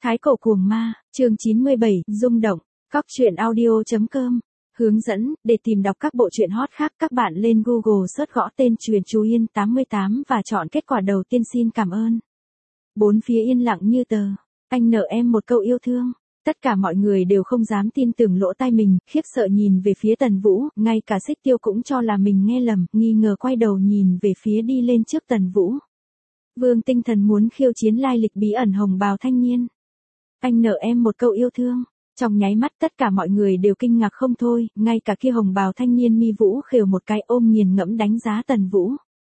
Thái cổ cuồng ma, chương 97, rung động, Cóc truyện audio.com. Hướng dẫn, để tìm đọc các bộ truyện hot khác các bạn lên Google search gõ tên truyện Chú Yên 88 và chọn kết quả đầu tiên xin cảm ơn. Bốn phía yên lặng như tờ, anh nợ em một câu yêu thương. Tất cả mọi người đều không dám tin tưởng lỗ tai mình, khiếp sợ nhìn về phía Tần Vũ, ngay cả Xích Tiêu cũng cho là mình nghe lầm, nghi ngờ quay đầu nhìn về phía đi lên trước Tần Vũ. Vương Tinh Thần muốn khiêu chiến lai lịch bí ẩn hồng bào thanh niên. Anh nợ em một câu yêu thương. Trong nháy mắt tất cả mọi người đều kinh ngạc không thôi, ngay cả kia hồng bào thanh niên Mi Vũ khều một cái ôm nghiền ngẫm đánh giá Tần Vũ.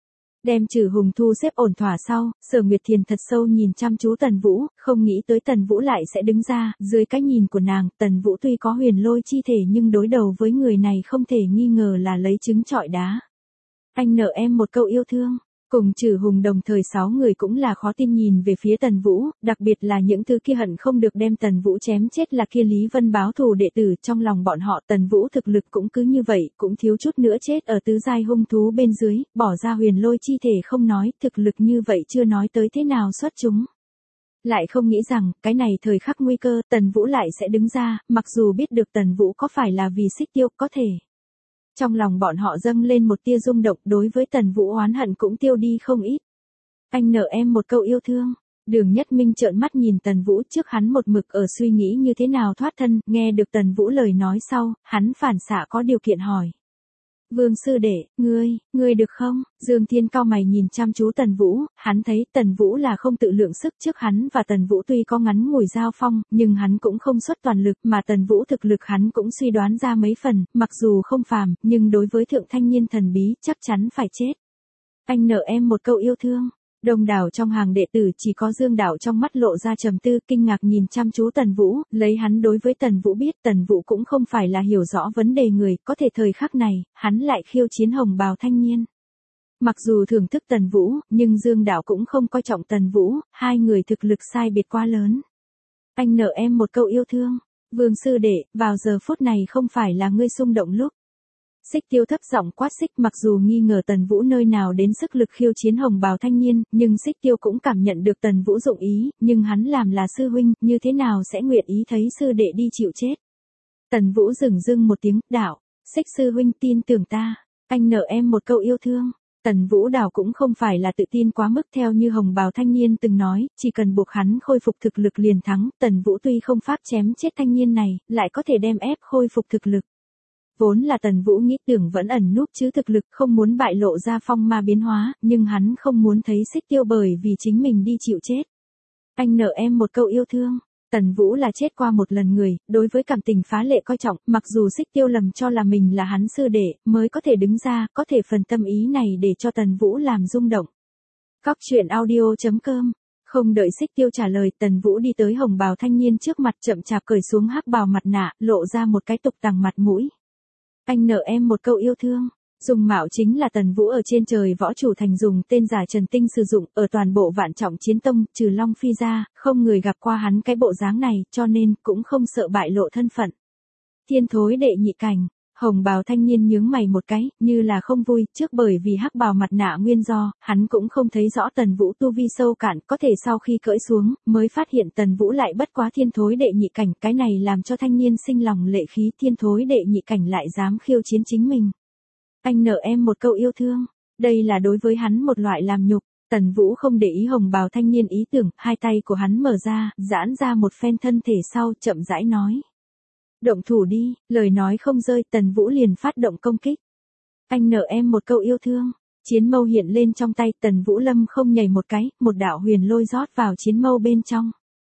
Đem Trử Hùng thu xếp ổn thỏa sau, Sở Nguyệt Thiền thật sâu nhìn chăm chú Tần Vũ, không nghĩ tới Tần Vũ lại sẽ đứng ra, dưới cái nhìn của nàng, Tần Vũ tuy có huyền lôi chi thể nhưng đối đầu với người này không thể nghi ngờ là lấy trứng trọi đá. Anh nợ em một câu yêu thương. Cùng Trử Hùng đồng thời 6 người cũng là khó tin nhìn về phía Tần Vũ, đặc biệt là những thứ kia hận không được đem Tần Vũ chém chết là kia Lý Vân báo thù đệ tử, trong lòng bọn họ Tần Vũ thực lực cũng cứ như vậy, cũng thiếu chút nữa chết ở tứ giai hung thú bên dưới, bỏ ra huyền lôi chi thể không nói, thực lực như vậy chưa nói tới thế nào xuất chúng. Lại không nghĩ rằng, cái này thời khắc nguy cơ, Tần Vũ lại sẽ đứng ra, mặc dù biết được Tần Vũ có phải là vì Xích Tiêu, có thể. Trong lòng bọn họ dâng lên một tia rung động, đối với Tần Vũ oán hận cũng tiêu đi không ít. Anh nợ em một câu yêu thương. Đường Nhất Minh trợn mắt nhìn Tần Vũ, trước hắn một mực ở suy nghĩ như thế nào thoát thân, nghe được Tần Vũ lời nói sau, hắn phản xạ có điều kiện hỏi. Vương sư đệ, ngươi được không? Dương Thiên cau mày nhìn chăm chú Tần Vũ, hắn thấy Tần Vũ là không tự lượng sức, trước hắn và Tần Vũ tuy có ngắn ngủi giao phong, nhưng hắn cũng không xuất toàn lực, mà Tần Vũ thực lực hắn cũng suy đoán ra mấy phần, mặc dù không phàm, nhưng đối với thượng thanh niên thần bí, chắc chắn phải chết. Anh nợ em một câu yêu thương. Đông đảo trong hàng đệ tử chỉ có Dương Đạo trong mắt lộ ra trầm tư, kinh ngạc nhìn chăm chú Tần Vũ, lấy hắn đối với Tần Vũ biết Tần Vũ cũng không phải là hiểu rõ vấn đề người, có thể thời khắc này, hắn lại khiêu chiến hồng bào thanh niên. Mặc dù thưởng thức Tần Vũ, nhưng Dương Đạo cũng không coi trọng Tần Vũ, hai người thực lực sai biệt quá lớn. Anh nợ em một câu yêu thương. Vương sư đệ, vào giờ phút này không phải là ngươi xung động lúc. Xích Tiêu thấp giọng quát Xích, mặc dù nghi ngờ Tần Vũ nơi nào đến sức lực khiêu chiến hồng bào thanh niên, nhưng Xích Tiêu cũng cảm nhận được Tần Vũ dụng ý, nhưng hắn làm là sư huynh, như thế nào sẽ nguyện ý thấy sư đệ đi chịu chết. Tần Vũ dửng dưng một tiếng, đạo, Xích sư huynh tin tưởng ta, anh nợ em một câu yêu thương. Tần Vũ đảo cũng không phải là tự tin quá mức theo như hồng bào thanh niên từng nói, chỉ cần buộc hắn khôi phục thực lực liền thắng, Tần Vũ tuy không pháp chém chết thanh niên này, lại có thể đem ép khôi phục thực lực. Vốn là Tần Vũ nghĩ tưởng vẫn ẩn núp chứ thực lực, không muốn bại lộ ra phong ma biến hóa, nhưng hắn không muốn thấy Xích Tiêu bởi vì chính mình đi chịu chết. Anh nợ em một câu yêu thương. Tần Vũ là chết qua một lần người, đối với cảm tình phá lệ coi trọng, mặc dù Xích Tiêu lầm cho là mình là hắn sư đệ, mới có thể đứng ra, có thể phần tâm ý này để cho Tần Vũ làm rung động. Cóc truyện audio.com. Không đợi Xích Tiêu trả lời, Tần Vũ đi tới hồng bào thanh niên trước mặt, chậm chạp cởi xuống hắc bào mặt nạ, lộ ra một cái tục tằng mặt mũi. Anh nợ em một câu yêu thương. Dung mạo chính là Tần Vũ ở trên trời võ chủ thành dùng tên giả Trần Tinh sử dụng, ở toàn bộ Vạn Trọng Chiến Tông, trừ Long Phi ra, không người gặp qua hắn cái bộ dáng này, cho nên, cũng không sợ bại lộ thân phận. Thiên thối đệ nhị cảnh, hồng bào thanh niên nhướng mày một cái, như là không vui, trước bởi vì hắc bào mặt nạ nguyên do, hắn cũng không thấy rõ Tần Vũ tu vi sâu cạn, có thể sau khi cởi xuống, mới phát hiện Tần Vũ lại bất quá thiên thối đệ nhị cảnh, cái này làm cho thanh niên sinh lòng lệ khí, thiên thối đệ nhị cảnh lại dám khiêu chiến chính mình. Anh nợ em một câu yêu thương. Đây là đối với hắn một loại làm nhục. Tần Vũ không để ý hồng bào thanh niên ý tưởng, hai tay của hắn mở ra, giãn ra một phen thân thể sau, chậm rãi nói. Động thủ đi, lời nói không rơi, Tần Vũ liền phát động công kích. Anh nợ em một câu yêu thương. Chiến mâu hiện lên trong tay, Tần Vũ lâm không nhảy một cái, một đạo huyền lôi rót vào chiến mâu bên trong.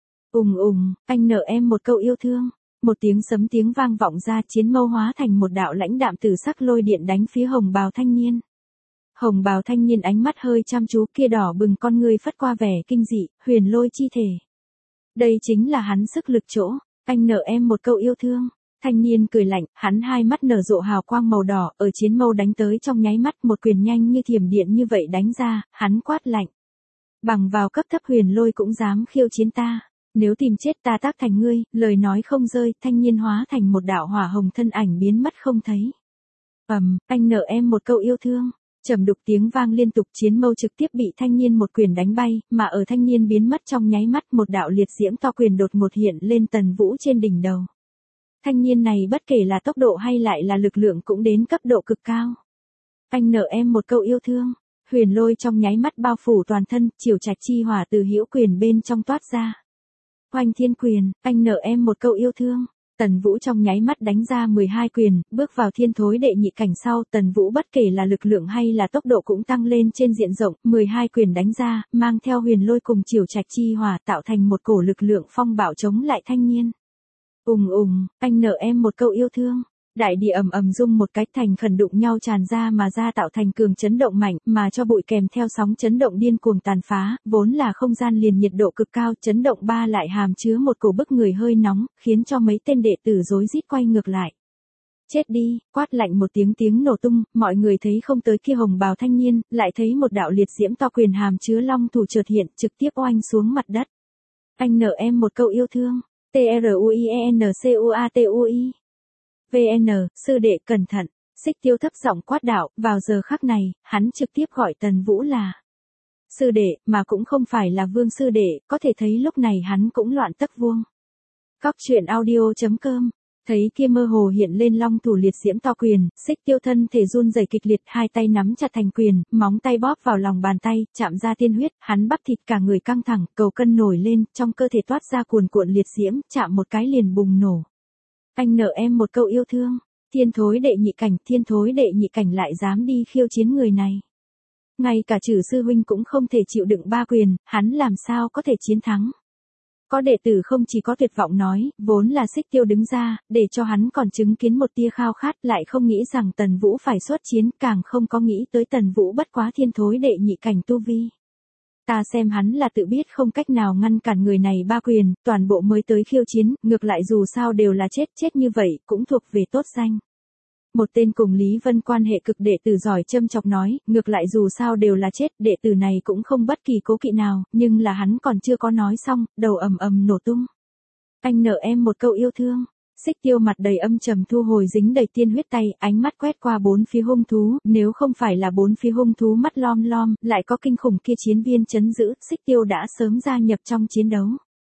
Anh nợ em một câu yêu thương. Một tiếng sấm tiếng vang vọng ra, chiến mâu hóa thành một đạo lãnh đạm tử sắc lôi điện đánh phía hồng bào thanh niên. Hồng bào thanh niên ánh mắt hơi chăm chú, kia đỏ bừng con ngươi phất qua vẻ kinh dị, huyền lôi chi thể. Đây chính là hắn sức lực chỗ. Anh nợ em một câu yêu thương. Thanh niên cười lạnh, hắn hai mắt nở rộ hào quang màu đỏ, ở chiến mâu đánh tới trong nháy mắt, một quyền nhanh như thiểm điện như vậy đánh ra, hắn quát lạnh. Bằng vào cấp thấp huyền lôi cũng dám khiêu chiến ta. Nếu tìm chết ta tác thành ngươi, lời nói không rơi, thanh niên hóa thành một đạo hỏa hồng thân ảnh biến mất không thấy. Anh nợ em một câu yêu thương. Trầm đục tiếng vang liên tục, chiến mâu trực tiếp bị thanh niên một quyền đánh bay, mà ở thanh niên biến mất trong nháy mắt một đạo liệt diễm to quyền đột ngột hiện lên Tần Vũ trên đỉnh đầu. Thanh niên này bất kể là tốc độ hay lại là lực lượng cũng đến cấp độ cực cao. Anh nợ em một câu yêu thương. Huyền lôi trong nháy mắt bao phủ toàn thân, chiều trạch chi hỏa từ hữu quyền bên trong toát ra. Oanh thiên quyền, anh nợ em một câu yêu thương. Tần Vũ trong nháy mắt đánh ra 12 quyền, bước vào thiên thối đệ nhị cảnh sau, Tần Vũ bất kể là lực lượng hay là tốc độ cũng tăng lên trên diện rộng, 12 quyền đánh ra, mang theo huyền lôi cùng chiều trạch chi hỏa tạo thành một cổ lực lượng phong bạo chống lại thanh niên. Anh nợ em một câu yêu thương. Đại địa ầm ầm rung một cái, thành phần đụng nhau tràn ra mà ra tạo thành cường chấn động mạnh, mà cho bụi kèm theo sóng chấn động điên cuồng tàn phá, vốn là không gian liền nhiệt độ cực cao, chấn động ba lại hàm chứa một cổ bức người hơi nóng, khiến cho mấy tên đệ tử rối rít quay ngược lại. Chết đi, quát lạnh một tiếng nổ tung, mọi người thấy không tới kia hồng bào thanh niên, lại thấy một đạo liệt diễm to quyền hàm chứa long thủ chợt hiện, trực tiếp oanh xuống mặt đất. Anh nợ em một câu yêu thương. TRUIENCUATUI VN, sư đệ cẩn thận, Xích Tiêu thấp giọng quát đạo, vào giờ khắc này, hắn trực tiếp gọi Tần Vũ là sư đệ, mà cũng không phải là Vương sư đệ, có thể thấy lúc này hắn cũng loạn tấc vuông. Cóc truyện audio.com, thấy kia mơ hồ hiện lên long thủ liệt diễm to quyền, Xích Tiêu thân thể run rẩy kịch liệt, hai tay nắm chặt thành quyền, móng tay bóp vào lòng bàn tay, chạm ra tiên huyết, hắn bắp thịt cả người căng thẳng, cầu cân nổi lên, trong cơ thể toát ra cuồn cuộn liệt diễm, chạm một cái liền bùng nổ. Anh nợ em một câu yêu thương. Thiên thối đệ nhị cảnh lại dám đi khiêu chiến người này. Ngay cả Trử sư huynh cũng không thể chịu đựng ba quyền, hắn làm sao có thể chiến thắng. Có đệ tử không chỉ có tuyệt vọng nói, vốn là Xích Tiêu đứng ra, để cho hắn còn chứng kiến một tia khao khát, lại không nghĩ rằng Tần Vũ phải xuất chiến, càng không có nghĩ tới Tần Vũ bất quá thiên thối đệ nhị cảnh tu vi. Ta xem hắn là tự biết không cách nào ngăn cản người này ba quyền, toàn bộ mới tới khiêu chiến, ngược lại dù sao đều là chết như vậy, cũng thuộc về tốt danh. Một tên cùng Lý Vân quan hệ cực đệ tử giỏi châm chọc nói, ngược lại dù sao đều là chết, đệ tử này cũng không bất kỳ cố kỵ nào, nhưng là hắn còn chưa có nói xong, đầu ầm nổ tung. Anh nợ em một câu yêu thương. Xích Tiêu mặt đầy âm trầm thu hồi dính đầy tiên huyết tay, ánh mắt quét qua bốn phía hung thú, nếu không phải là bốn phía hung thú mắt lom, lại có kinh khủng kia chiến viên trấn giữ, Xích Tiêu đã sớm gia nhập trong chiến đấu.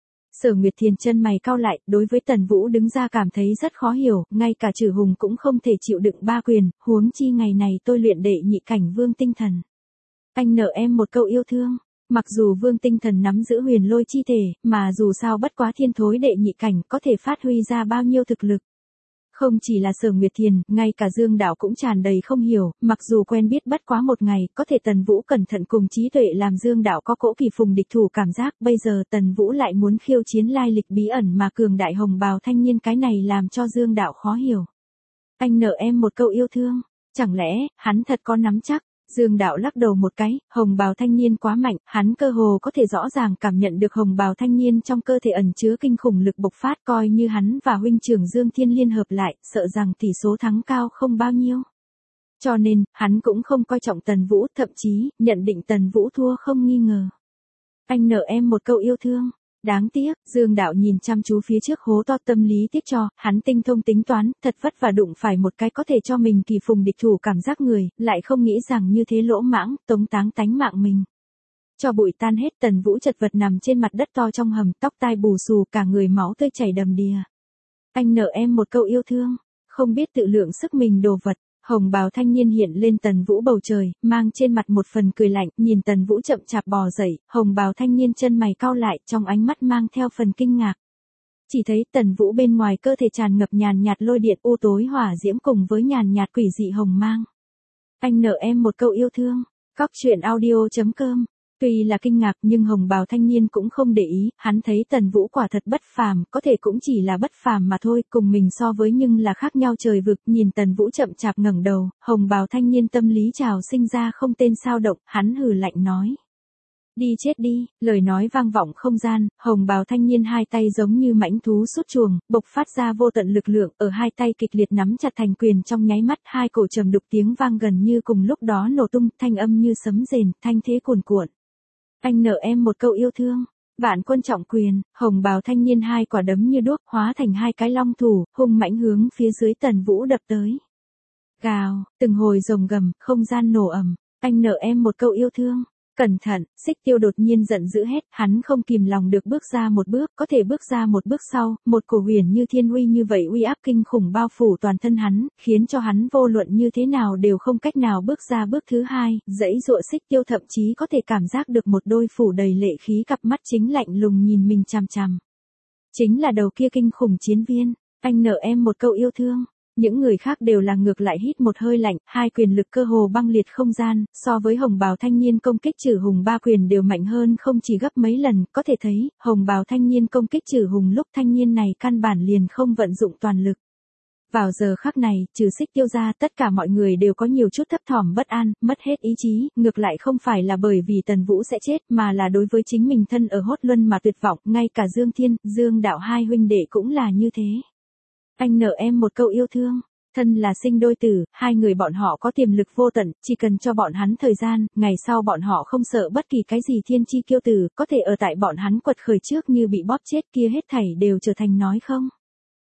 Sở Nguyệt Thiền chân mày cau lại, đối với Tần Vũ đứng ra cảm thấy rất khó hiểu, ngay cả Trử Hùng cũng không thể chịu đựng ba quyền, huống chi ngày này tôi luyện đệ nhị cảnh vương tinh thần. Anh nợ em một câu yêu thương. Mặc dù vương tinh thần nắm giữ huyền lôi chi thể, mà dù sao bất quá thiên thối đệ nhị cảnh có thể phát huy ra bao nhiêu thực lực. Không chỉ là Sở Nguyệt Thiền, ngay cả Dương Đạo cũng tràn đầy không hiểu, mặc dù quen biết bất quá một ngày, có thể Tần Vũ cẩn thận cùng trí tuệ làm Dương Đạo có cỗ kỳ phùng địch thủ cảm giác, bây giờ Tần Vũ lại muốn khiêu chiến lai lịch bí ẩn mà cường đại hồng bào thanh niên, cái này làm cho Dương Đạo khó hiểu. Anh nợ em một câu yêu thương, chẳng lẽ, hắn thật có nắm chắc? Dương Đạo lắc đầu một cái, hồng bào thanh niên quá mạnh, hắn cơ hồ có thể rõ ràng cảm nhận được hồng bào thanh niên trong cơ thể ẩn chứa kinh khủng lực bộc phát, coi như hắn và huynh trưởng Dương Thiên liên hợp lại, sợ rằng tỷ số thắng cao không bao nhiêu. Cho nên, hắn cũng không coi trọng Tần Vũ, thậm chí, nhận định Tần Vũ thua không nghi ngờ. Anh nợ em một câu yêu thương. Đáng tiếc, Dương Đạo nhìn chăm chú phía trước hố to, tâm lý tiếc cho, hắn tinh thông tính toán, thật vất vả đụng phải một cái có thể cho mình kỳ phùng địch thủ cảm giác người, lại không nghĩ rằng như thế lỗ mãng, tống táng tánh mạng mình. Cho bụi tan hết, Tần Vũ chật vật nằm trên mặt đất to trong hầm, tóc tai bù xù, cả người máu tươi chảy đầm đìa. Anh nợ em một câu yêu thương, không biết tự lượng sức mình đồ vật. Hồng bào thanh niên hiện lên Tần Vũ bầu trời, mang trên mặt một phần cười lạnh, nhìn Tần Vũ chậm chạp bò dậy, hồng bào thanh niên chân mày cau lại, trong ánh mắt mang theo phần kinh ngạc. Chỉ thấy Tần Vũ bên ngoài cơ thể tràn ngập nhàn nhạt lôi điện u tối hỏa diễm cùng với nhàn nhạt quỷ dị hồng mang. Anh nợ em một câu yêu thương. Cóc truyện audio.com. Tuy là kinh ngạc nhưng hồng bào thanh niên cũng không để ý, hắn thấy Tần Vũ quả thật bất phàm, có thể cũng chỉ là bất phàm mà thôi, cùng mình so với nhưng là khác nhau trời vực, nhìn Tần Vũ chậm chạp ngẩng đầu, hồng bào thanh niên tâm lý trào sinh ra không tên sao động, hắn hừ lạnh nói. Đi chết đi, lời nói vang vọng không gian, hồng bào thanh niên hai tay giống như mãnh thú sút chuồng, bộc phát ra vô tận lực lượng, ở hai tay kịch liệt nắm chặt thành quyền trong nháy mắt, hai cổ trầm đục tiếng vang gần như cùng lúc đó nổ tung, thanh âm như sấm rền, thanh thế cuồn cuộn. Anh nợ em một câu yêu thương. Vạn Quân trọng quyền, hồng bào thanh niên hai quả đấm như đuốc hóa thành hai cái long thủ, hung mãnh hướng phía dưới Tần Vũ đập tới. Gào, từng hồi rồng gầm, không gian nổ ầm. Anh nợ em một câu yêu thương. Cẩn thận, Xích Tiêu đột nhiên giận dữ hét, hắn không kìm lòng được bước ra một bước, có thể bước ra một bước sau, một cổ huyền như thiên uy như vậy uy áp kinh khủng bao phủ toàn thân hắn, khiến cho hắn vô luận như thế nào đều không cách nào bước ra bước thứ hai, dãy dụa Xích Tiêu thậm chí có thể cảm giác được một đôi phủ đầy lệ khí cặp mắt chính lạnh lùng nhìn mình chằm chằm. Chính là đầu kia kinh khủng chiến viên, anh nợ em một câu yêu thương. Những người khác đều là ngược lại hít một hơi lạnh, hai quyền lực cơ hồ băng liệt không gian, so với hồng bào thanh niên công kích trừ hùng ba quyền đều mạnh hơn không chỉ gấp mấy lần, có thể thấy, hồng bào thanh niên công kích trừ hùng lúc thanh niên này căn bản liền không vận dụng toàn lực. Vào giờ khắc này, trừ Xích Tiêu ra tất cả mọi người đều có nhiều chút thấp thỏm bất an, mất hết ý chí, ngược lại không phải là bởi vì Tần Vũ sẽ chết mà là đối với chính mình thân ở hốt luân mà tuyệt vọng, ngay cả Dương Thiên, Dương Đạo hai huynh đệ cũng là như thế. Anh nợ em một câu yêu thương, thân là sinh đôi tử, hai người bọn họ có tiềm lực vô tận, chỉ cần cho bọn hắn thời gian, ngày sau bọn họ không sợ bất kỳ cái gì thiên chi kiêu tử, có thể ở tại bọn hắn quật khởi trước như bị bóp chết kia hết thảy đều trở thành nói không.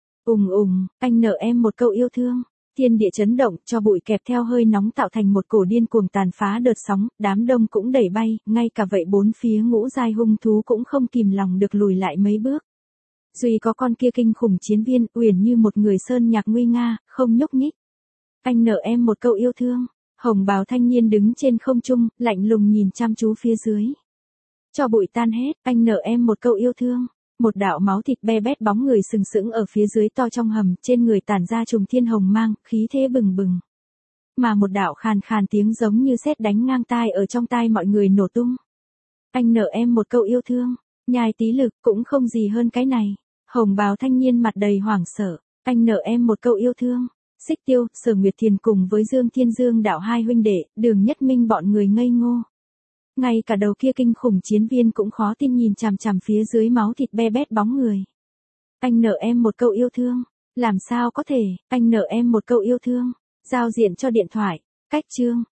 Anh nợ em một câu yêu thương. Thiên địa chấn động, cho bụi kẹp theo hơi nóng tạo thành một cổ điên cuồng tàn phá đợt sóng, đám đông cũng đẩy bay, ngay cả vậy bốn phía ngũ giai hung thú cũng không kìm lòng được lùi lại mấy bước. Duy có con kia kinh khủng chiến viên, uyển như một người sơn nhạc nguy nga, không nhúc nhích. Anh nợ em một câu yêu thương. Hồng bào thanh niên đứng trên không trung, lạnh lùng nhìn chăm chú phía dưới. Cho bụi tan hết, anh nợ em một câu yêu thương. Một đạo máu thịt be bét bóng người sừng sững ở phía dưới to trong hầm, trên người tản ra trùng thiên hồng mang, khí thế bừng bừng. Mà một đạo khàn khàn tiếng giống như sét đánh ngang tai ở trong tai mọi người nổ tung. Anh nợ em một câu yêu thương. Nhai tí lực cũng không gì hơn cái này. Hồng bào thanh niên mặt đầy hoảng sợ. Anh nợ em một câu yêu thương. Xích Tiêu, Sở Nguyệt Thiền cùng với Dương Thiên Dương Đạo hai huynh đệ, Đường Nhất Minh bọn người ngây ngô. Ngay cả đầu kia kinh khủng chiến viên cũng khó tin nhìn chằm chằm phía dưới máu thịt be bét bóng người. Anh nợ em một câu yêu thương. Làm sao có thể, anh nợ em một câu yêu thương. Giao diện cho điện thoại. Cách chương.